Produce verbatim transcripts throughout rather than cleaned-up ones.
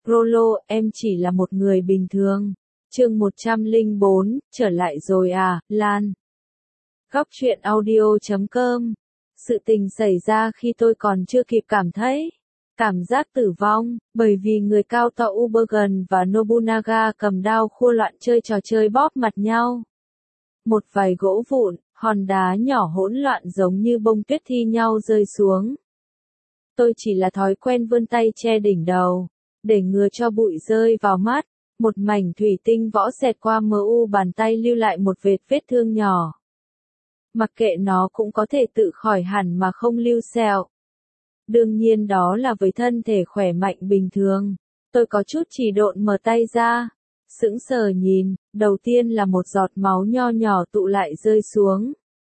Rollo, em chỉ là một người bình thường. Chương một trăm lẻ bốn, trở lại rồi à, Lan. Góc truyện audio chấm com. Sự tình xảy ra khi tôi còn chưa kịp cảm thấy cảm giác tử vong, bởi vì người cao to Ubergun và Nobunaga cầm đao khua loạn chơi trò chơi bóp mặt nhau. Một vài gỗ vụn, hòn đá nhỏ hỗn loạn giống như bông tuyết thi nhau rơi xuống. Tôi chỉ là thói quen vươn tay che đỉnh đầu, để ngừa cho bụi rơi vào mắt. Một mảnh thủy tinh võ xẹt qua mờ u bàn tay lưu lại một vệt vết thương nhỏ. Mặc kệ nó cũng có thể tự khỏi hẳn mà không lưu sẹo. Đương nhiên đó là với thân thể khỏe mạnh bình thường. Tôi có chút chỉ độn mở tay ra, sững sờ nhìn, đầu tiên là một giọt máu nho nhỏ tụ lại rơi xuống.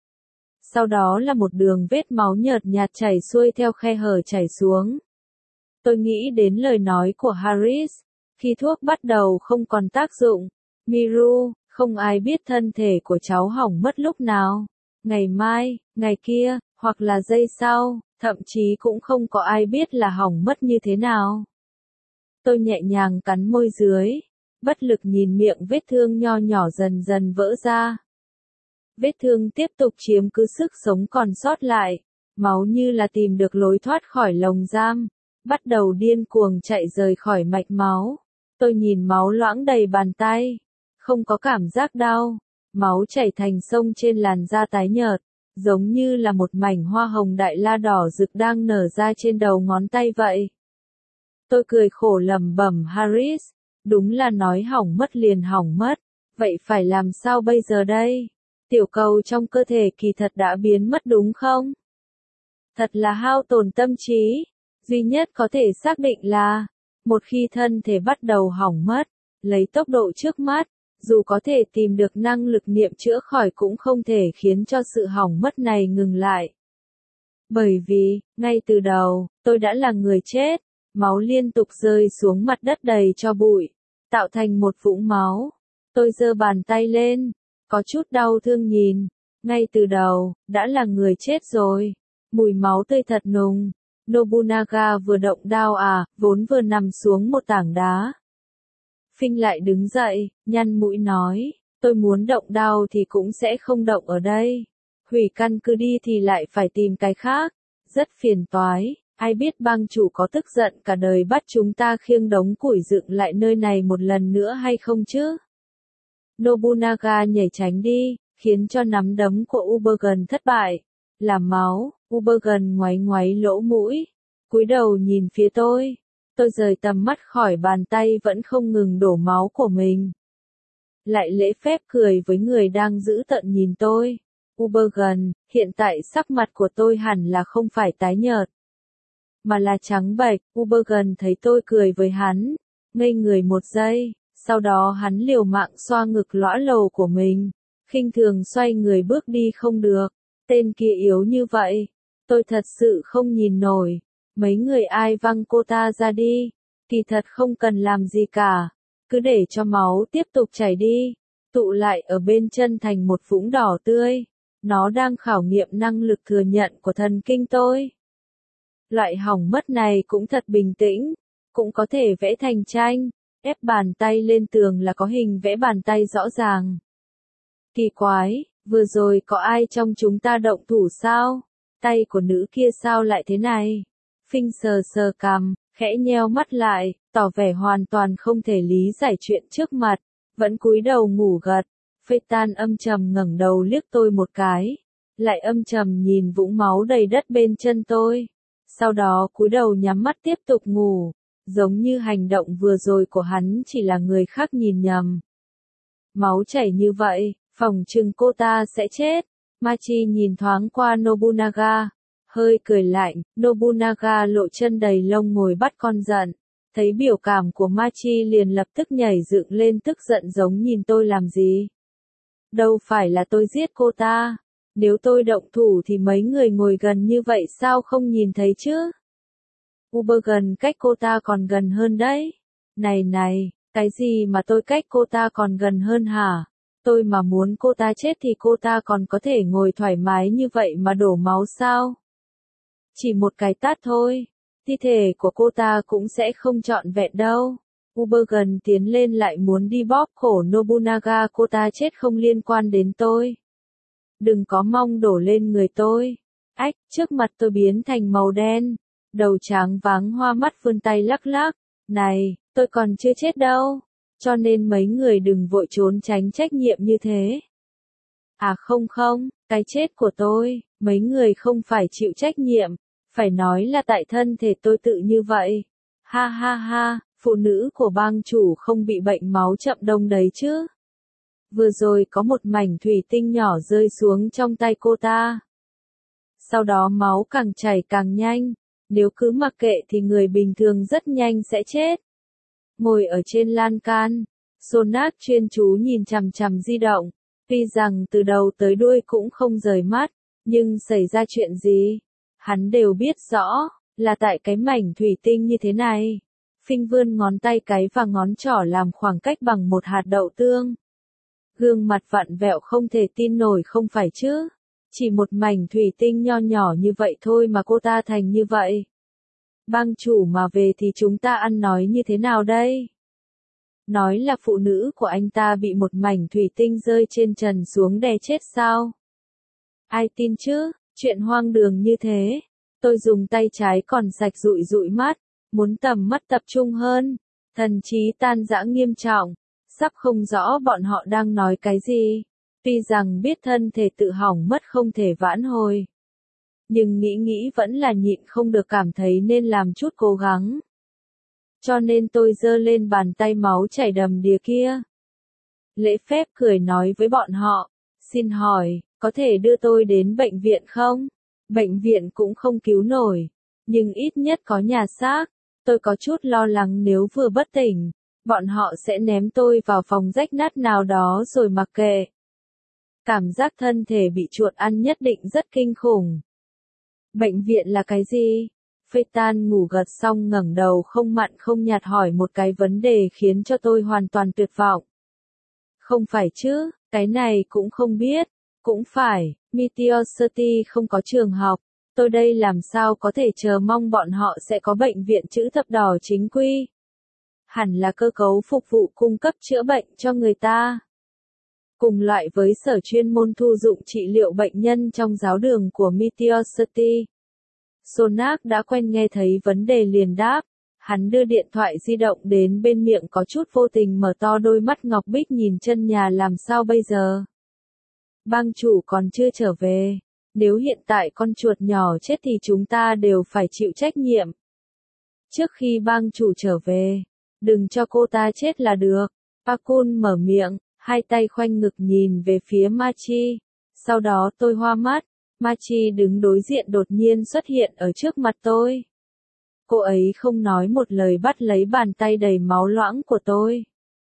Sau đó là một đường vết máu nhợt nhạt chảy xuôi theo khe hở chảy xuống. Tôi nghĩ đến lời nói của Harris, khi thuốc bắt đầu không còn tác dụng. Miru, không ai biết thân thể của cháu hỏng mất lúc nào. Ngày mai, ngày kia, hoặc là giây sau, thậm chí cũng không có ai biết là hỏng mất như thế nào. Tôi nhẹ nhàng cắn môi dưới, bất lực nhìn miệng vết thương nho nhỏ dần dần vỡ ra. Vết thương tiếp tục chiếm cứ sức sống còn sót lại, máu như là tìm được lối thoát khỏi lồng giam, bắt đầu điên cuồng chạy rời khỏi mạch máu. Tôi nhìn máu loãng đầy bàn tay, không có cảm giác đau, máu chảy thành sông trên làn da tái nhợt, giống như là một mảnh hoa hồng đại la đỏ rực đang nở ra trên đầu ngón tay vậy. Tôi cười khổ lẩm bẩm Harris, đúng là nói hỏng mất liền hỏng mất, vậy phải làm sao bây giờ đây? Tiểu cầu trong cơ thể kỳ thật đã biến mất đúng không? Thật là hao tổn tâm trí, duy nhất có thể xác định là, một khi thân thể bắt đầu hỏng mất, lấy tốc độ trước mắt, dù có thể tìm được năng lực niệm chữa khỏi cũng không thể khiến cho sự hỏng mất này ngừng lại. Bởi vì, ngay từ đầu, tôi đã là người chết, máu liên tục rơi xuống mặt đất đầy cho bụi, tạo thành một vũng máu. Tôi giơ bàn tay lên, có chút đau thương nhìn, ngay từ đầu, đã là người chết rồi, mùi máu tươi thật nùng. Nobunaga vừa động đao à, vốn vừa nằm xuống một tảng đá. Phinh lại đứng dậy, nhăn mũi nói, tôi muốn động đao thì cũng sẽ không động ở đây. Hủy căn cứ đi thì lại phải tìm cái khác, rất phiền toái, ai biết bang chủ có tức giận cả đời bắt chúng ta khiêng đống củi dựng lại nơi này một lần nữa hay không chứ? Nobunaga nhảy tránh đi, khiến cho nắm đấm của Ubergun thất bại. Làm máu, Ubergun ngoáy ngoáy lỗ mũi, cúi đầu nhìn phía tôi. Tôi rời tầm mắt khỏi bàn tay vẫn không ngừng đổ máu của mình. Lại lễ phép cười với người đang giữ tợn nhìn tôi. Ubergun, hiện tại sắc mặt của tôi hẳn là không phải tái nhợt, mà là trắng bệch. Ubergun thấy tôi cười với hắn, ngây người một giây, sau đó hắn liều mạng xoa ngực lõa lồ của mình, khinh thường xoay người bước đi không được. Tên kia yếu như vậy, tôi thật sự không nhìn nổi. Mấy người ai văng cô ta ra đi, kỳ thật không cần làm gì cả, cứ để cho máu tiếp tục chảy đi, tụ lại ở bên chân thành một vũng đỏ tươi. Nó đang khảo nghiệm năng lực thừa nhận của thần kinh tôi. Loại hỏng mất này cũng thật bình tĩnh, cũng có thể vẽ thành tranh, ép bàn tay lên tường là có hình vẽ bàn tay rõ ràng. Kỳ quái, vừa rồi có ai trong chúng ta động thủ sao? Tay của nữ kia sao lại thế này? Phinh sờ sờ cằm, khẽ nheo mắt lại, tỏ vẻ hoàn toàn không thể lý giải chuyện trước mặt, vẫn cúi đầu ngủ gật. Phê Tan âm trầm ngẩng đầu liếc tôi một cái, lại âm trầm nhìn vũng máu đầy đất bên chân tôi. Sau đó cúi đầu nhắm mắt tiếp tục ngủ, giống như hành động vừa rồi của hắn chỉ là người khác nhìn nhầm. Máu chảy như vậy, phỏng chừng cô ta sẽ chết. Machi nhìn thoáng qua Nobunaga, hơi cười lạnh. Nobunaga lộ chân đầy lông ngồi bắt con giận. Thấy biểu cảm của Machi liền lập tức nhảy dựng lên tức giận giống nhìn tôi làm gì. Đâu phải là tôi giết cô ta. Nếu tôi động thủ thì mấy người ngồi gần như vậy sao không nhìn thấy chứ? Ubergun cách cô ta còn gần hơn đấy. Này này, cái gì mà tôi cách cô ta còn gần hơn hả? Tôi mà muốn cô ta chết thì cô ta còn có thể ngồi thoải mái như vậy mà đổ máu sao? Chỉ một cái tát thôi, thi thể của cô ta cũng sẽ không trọn vẹn đâu. Ubergen tiến lên lại muốn đi bóp cổ Nobunaga, cô ta chết không liên quan đến tôi. Đừng có mong đổ lên người tôi. Ách, trước mặt tôi biến thành màu đen. Đầu tráng váng hoa mắt vươn tay lắc lắc. Này, tôi còn chưa chết đâu. Cho nên mấy người đừng vội trốn tránh trách nhiệm như thế. À không không, cái chết của tôi, mấy người không phải chịu trách nhiệm. Phải nói là tại thân thể tôi tự như vậy. Ha ha ha, phụ nữ của bang chủ không bị bệnh máu chậm đông đấy chứ. Vừa rồi có một mảnh thủy tinh nhỏ rơi xuống trong tay cô ta. Sau đó máu càng chảy càng nhanh. Nếu cứ mặc kệ thì người bình thường rất nhanh sẽ chết. Ngồi ở trên lan can, Sonak chuyên chú nhìn chằm chằm di động. Tuy rằng từ đầu tới đuôi cũng không rời mắt, nhưng xảy ra chuyện gì, hắn đều biết rõ, là tại cái mảnh thủy tinh như thế này. Phinh vươn ngón tay cái và ngón trỏ làm khoảng cách bằng một hạt đậu tương. Gương mặt vặn vẹo không thể tin nổi không phải chứ. Chỉ một mảnh thủy tinh nho nhỏ như vậy thôi mà cô ta thành như vậy. Bang chủ mà về thì chúng ta ăn nói như thế nào đây? Nói là phụ nữ của anh ta bị một mảnh thủy tinh rơi trên trần xuống đè chết sao? Ai tin chứ, chuyện hoang đường như thế. Tôi dùng tay trái còn sạch dụi dụi mắt, muốn tầm mắt tập trung hơn. Thần trí tan rã nghiêm trọng, sắp không rõ bọn họ đang nói cái gì. Tuy rằng biết thân thể tự hỏng mất không thể vãn hồi. Nhưng nghĩ nghĩ vẫn là nhịn không được cảm thấy nên làm chút cố gắng. Cho nên tôi giơ lên bàn tay máu chảy đầm đìa kia. Lễ phép cười nói với bọn họ, xin hỏi, có thể đưa tôi đến bệnh viện không? Bệnh viện cũng không cứu nổi, nhưng ít nhất có nhà xác. Tôi có chút lo lắng nếu vừa bất tỉnh, bọn họ sẽ ném tôi vào phòng rách nát nào đó rồi mặc kệ. Cảm giác thân thể bị chuột ăn nhất định rất kinh khủng. Bệnh viện là cái gì? Phê Tan ngủ gật xong ngẩng đầu không mặn không nhạt hỏi một cái vấn đề khiến cho tôi hoàn toàn tuyệt vọng. Không phải chứ, cái này cũng không biết. Cũng phải, Meteor City không có trường học. Tôi đây làm sao có thể chờ mong bọn họ sẽ có bệnh viện chữ thập đỏ chính quy. Hẳn là cơ cấu phục vụ cung cấp chữa bệnh cho người ta. Cùng loại với sở chuyên môn thu dụng trị liệu bệnh nhân trong giáo đường của Meteor City. Sonak đã quen nghe thấy vấn đề liền đáp. Hắn đưa điện thoại di động đến bên miệng có chút vô tình mở to đôi mắt ngọc bích nhìn chân nhà làm sao bây giờ. Bang chủ còn chưa trở về. Nếu hiện tại con chuột nhỏ chết thì chúng ta đều phải chịu trách nhiệm. Trước khi bang chủ trở về, đừng cho cô ta chết là được. Pakun mở miệng, hai tay khoanh ngực nhìn về phía Machi. Sau đó tôi hoa mắt. Machi đứng đối diện đột nhiên xuất hiện ở trước mặt tôi. Cô ấy không nói một lời bắt lấy bàn tay đầy máu loãng của tôi.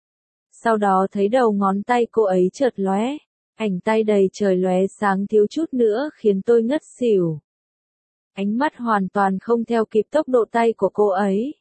Sau đó thấy đầu ngón tay cô ấy chợt lóe. Ảnh tay đầy trời lóe sáng thiếu chút nữa khiến tôi ngất xỉu. Ánh mắt hoàn toàn không theo kịp tốc độ tay của cô ấy.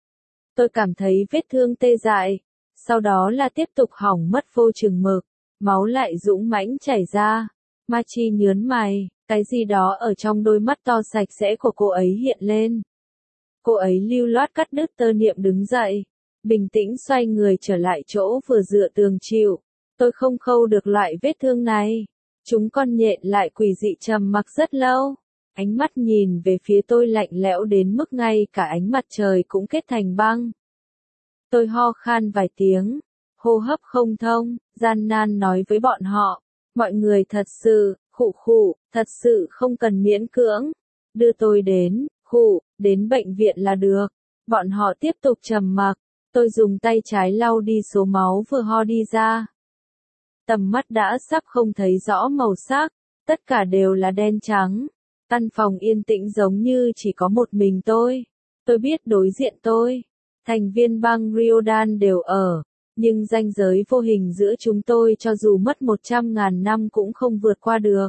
Tôi cảm thấy vết thương tê dại. Sau đó là tiếp tục hỏng mất vô chừng mực. Máu lại dũng mãnh chảy ra. Machi nhớn mày, cái gì đó ở trong đôi mắt to sạch sẽ của cô ấy hiện lên. Cô ấy lưu loát cắt đứt tơ niệm đứng dậy. Bình tĩnh xoay người trở lại chỗ vừa dựa tường chịu. Tôi không khâu được loại vết thương này. Chúng con nhện lại quỷ dị trầm mặc rất lâu. Ánh mắt nhìn về phía tôi lạnh lẽo đến mức ngay cả ánh mặt trời cũng kết thành băng. Tôi ho khan vài tiếng. Hô hấp không thông, gian nan nói với bọn họ. Mọi người thật sự, khụ khụ, thật sự không cần miễn cưỡng. Đưa tôi đến, khụ, đến bệnh viện là được. Bọn họ tiếp tục trầm mặc. Tôi dùng tay trái lau đi số máu vừa ho đi ra. Tầm mắt đã sắp không thấy rõ màu sắc, tất cả đều là đen trắng. Căn phòng yên tĩnh giống như chỉ có một mình tôi. Tôi biết đối diện tôi, thành viên bang Ryodan đều ở, nhưng ranh giới vô hình giữa chúng tôi cho dù mất một trăm ngàn năm cũng không vượt qua được.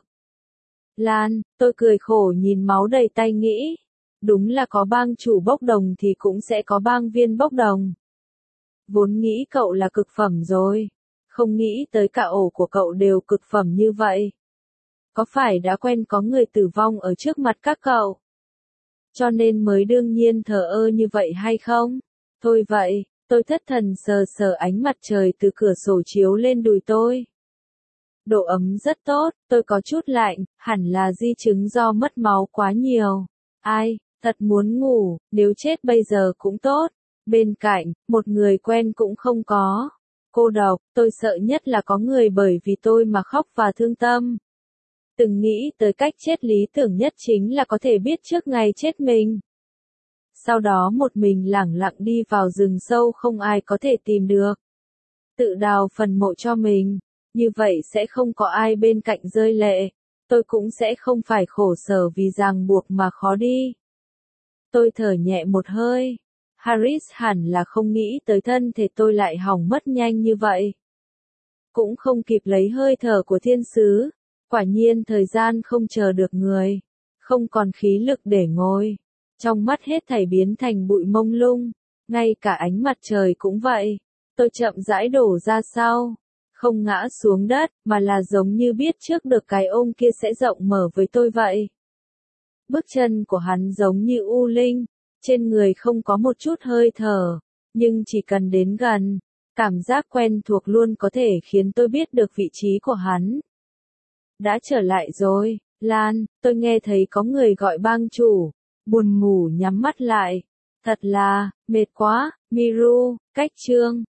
Lan, tôi cười khổ nhìn máu đầy tay nghĩ. Đúng là có bang chủ bốc đồng thì cũng sẽ có bang viên bốc đồng. Vốn nghĩ cậu là cực phẩm rồi. Không nghĩ tới cả ổ của cậu đều cực phẩm như vậy. Có phải đã quen có người tử vong ở trước mặt các cậu? Cho nên mới đương nhiên thờ ơ như vậy hay không? Thôi vậy, Tôi thất thần sờ sờ ánh mặt trời từ cửa sổ chiếu lên đùi tôi. Độ ấm rất tốt, tôi có chút lạnh, hẳn là di chứng do mất máu quá nhiều. Ai, thật muốn ngủ, nếu chết bây giờ cũng tốt. Bên cạnh, một người quen cũng không có. Cô độc, tôi sợ nhất là có người bởi vì tôi mà khóc và thương tâm. Từng nghĩ tới cách chết lý tưởng nhất chính là có thể biết trước ngày chết mình. Sau đó một mình lẳng lặng đi vào rừng sâu không ai có thể tìm được. Tự đào phần mộ cho mình, như vậy sẽ không có ai bên cạnh rơi lệ. Tôi cũng sẽ không phải khổ sở vì ràng buộc mà khó đi. Tôi thở nhẹ một hơi. Harris hẳn là không nghĩ tới thân thể tôi lại hỏng mất nhanh như vậy. Cũng không kịp lấy hơi thở của thiên sứ. Quả nhiên thời gian không chờ được người. Không còn khí lực để ngồi. Trong mắt hết thảy biến thành bụi mông lung. Ngay cả ánh mặt trời cũng vậy. Tôi chậm rãi đổ ra sau. Không ngã xuống đất, mà là giống như biết trước được cái ôm kia sẽ rộng mở với tôi vậy. Bước chân của hắn giống như u linh. Trên người không có một chút hơi thở. Nhưng chỉ cần đến gần. Cảm giác quen thuộc luôn có thể khiến tôi biết được vị trí của hắn. Đã trở lại rồi, Lan, tôi nghe thấy có người gọi bang chủ. Buồn ngủ nhắm mắt lại. Thật là, mệt quá, Miru, cách chương.